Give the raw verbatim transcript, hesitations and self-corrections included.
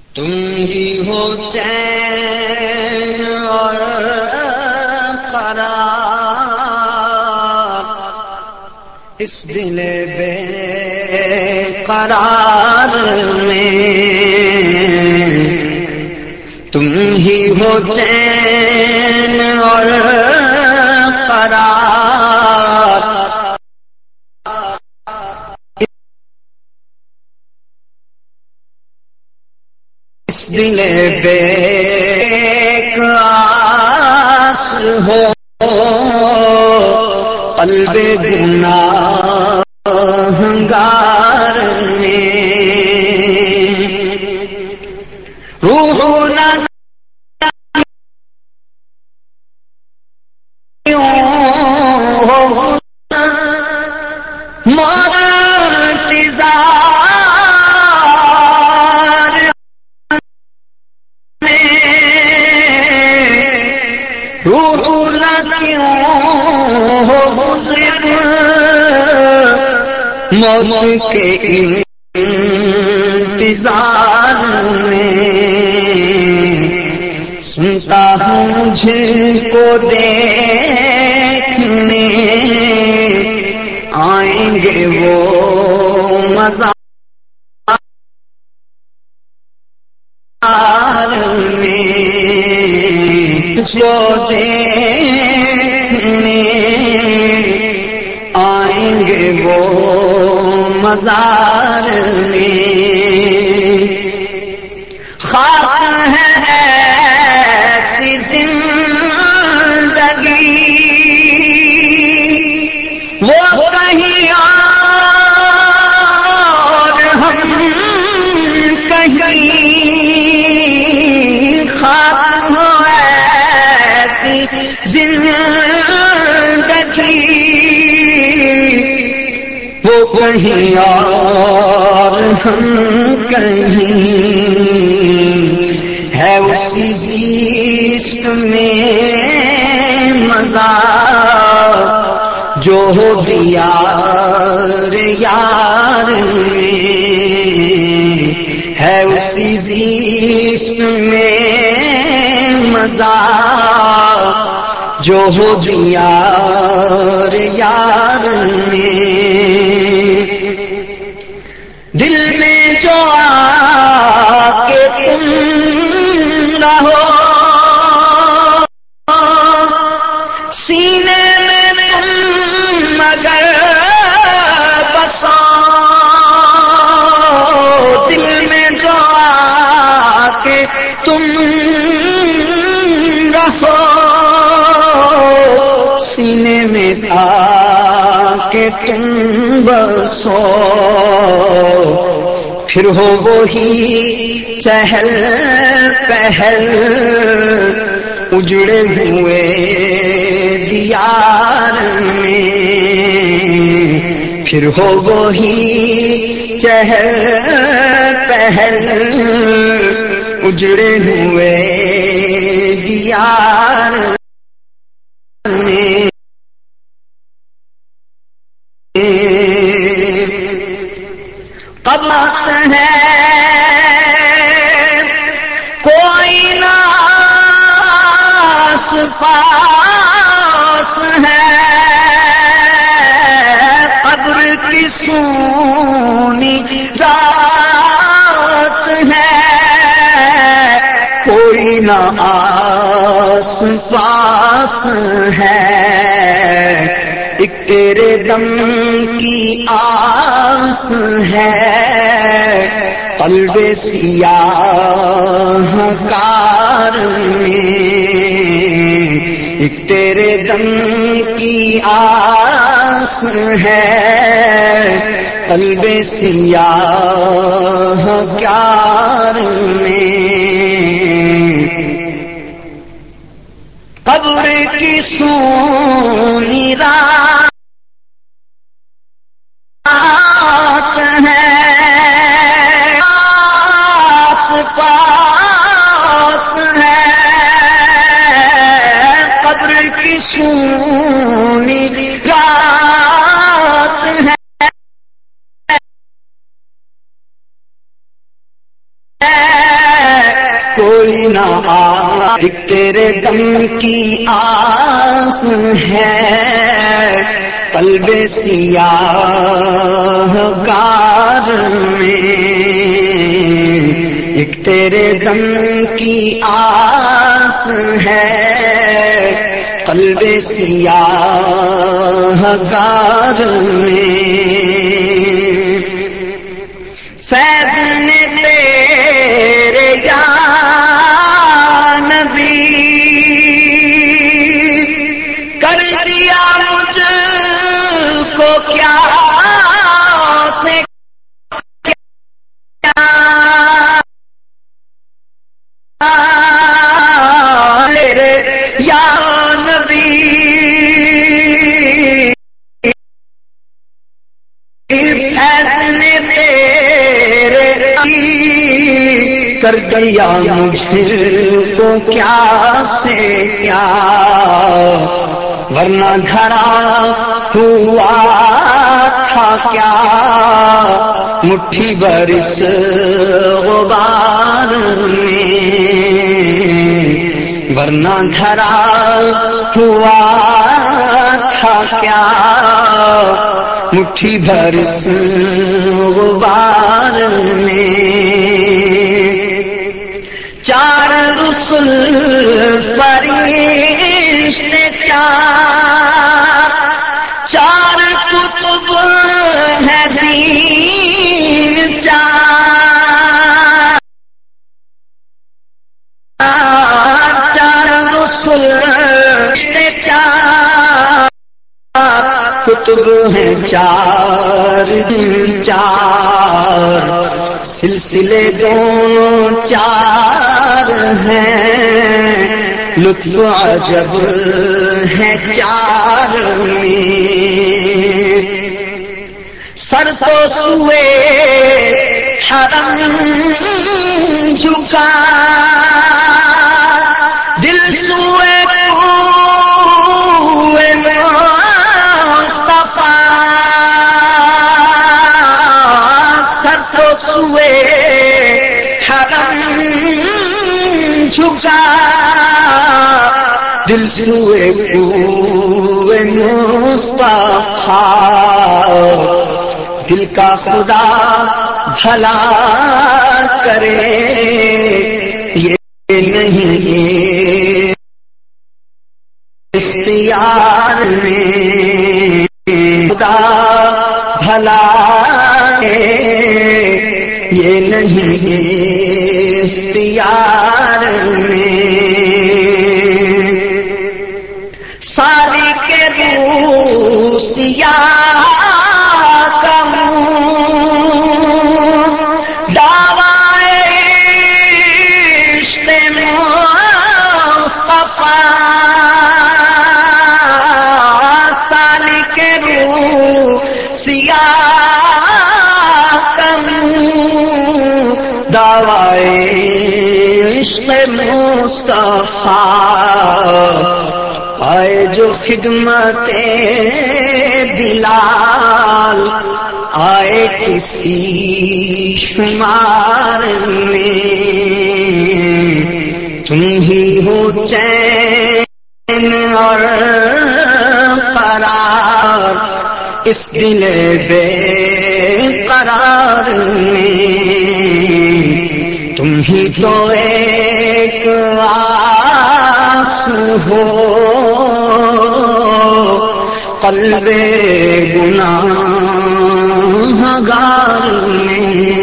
تم ہی ہو چین اور قرار اس دل بے قرار میں، تم ہی ہو چین اور قرار اس دل بے قاس ہو، قلب گناہگار میں روح نہ موت کے انتظار میں، سنتا ہوں مجھ کو دیکھنے آئیں گے وہ مزار میں، جو دیکھنے آئیں گے وہ مزار میں، خاص ہے ایسی زندگی وہ کہیں اور ہم کہیں، خاص ہو ایسی زندگی وہ کہیں اور ہم کہیں، ہے اسی زیست میں مزہ جو ہو دیار یار میں، ہے اسی زیست میں مزہ جو ہو دیار یار میں، دل میں جو آ کے تم رہو، سینے میں تم مگر بسو، دل میں جو آ کے تم رہو، سینے میں آ کے تم بسو، پھر ہو وہی چہل پہل اجڑے ہوئے دیار میں، پھر ہو وہی چہل پہل اجڑے ہوئے دیار میں، کب وقت ہے کوئی ناس پاس ہے، قبر کی سونی رات ہے، کوئی نہ آس پاس ہے، ایک تیرے دم کی آس ہے، قلب سیاہ کار میں، ایک تیرے دم کی آس ہے، قلب سیاہ کار میں، قبر کی سونی رات ہے، آس پاس ہے، قبر کی سونی رات ہے، کوئی نہ آ تیرے دم کی آس ہے قلب سیاہ کار میں، ایک تیرے دم کی آس ہے قلب سیاہ کار میں، فیض نے تیرے یا نبی کر دیا مجھ کو کیا سے کیا میرے یا نبی فیض نے تیرے کر دیا مجھ کو کیا سے کیا، ورنہ دھرا ہوا تھا کیا مٹھی برس غبار میں، ورنہ دھرا ہوا تھا کیا مٹھی برس غبار میں، چار رسل فرشتے چار، چار کتب ہے دین چار، چار رسل فرشتے چار کتب ہیں چار چار، سلسلے دونوں چار ہیں، لطف عجب ہے چار میں، سر تو سوئے حرم جھکا، دل سوئے کوئے مصطفیٰ، سر تو سوئے حرم جھکا، دل سوئے کوئے مصطفیٰ، دل کا خدا بھلا کرے یہ نہیں اختیار میں، خدا بھلا یہ نہیں اختیار میں، ساری کے روسیا کا دعوی عشق مصطفیٰ، ساری کے روسیا دعوی عشق مصطفیٰ، آئے جو خدمت بلال آئے کسی شمار میں، تم ہی ہو چین اور قرار اس دل بے قرار میں، تم ہی تو ایک آس ہو قلب گناہگار میں،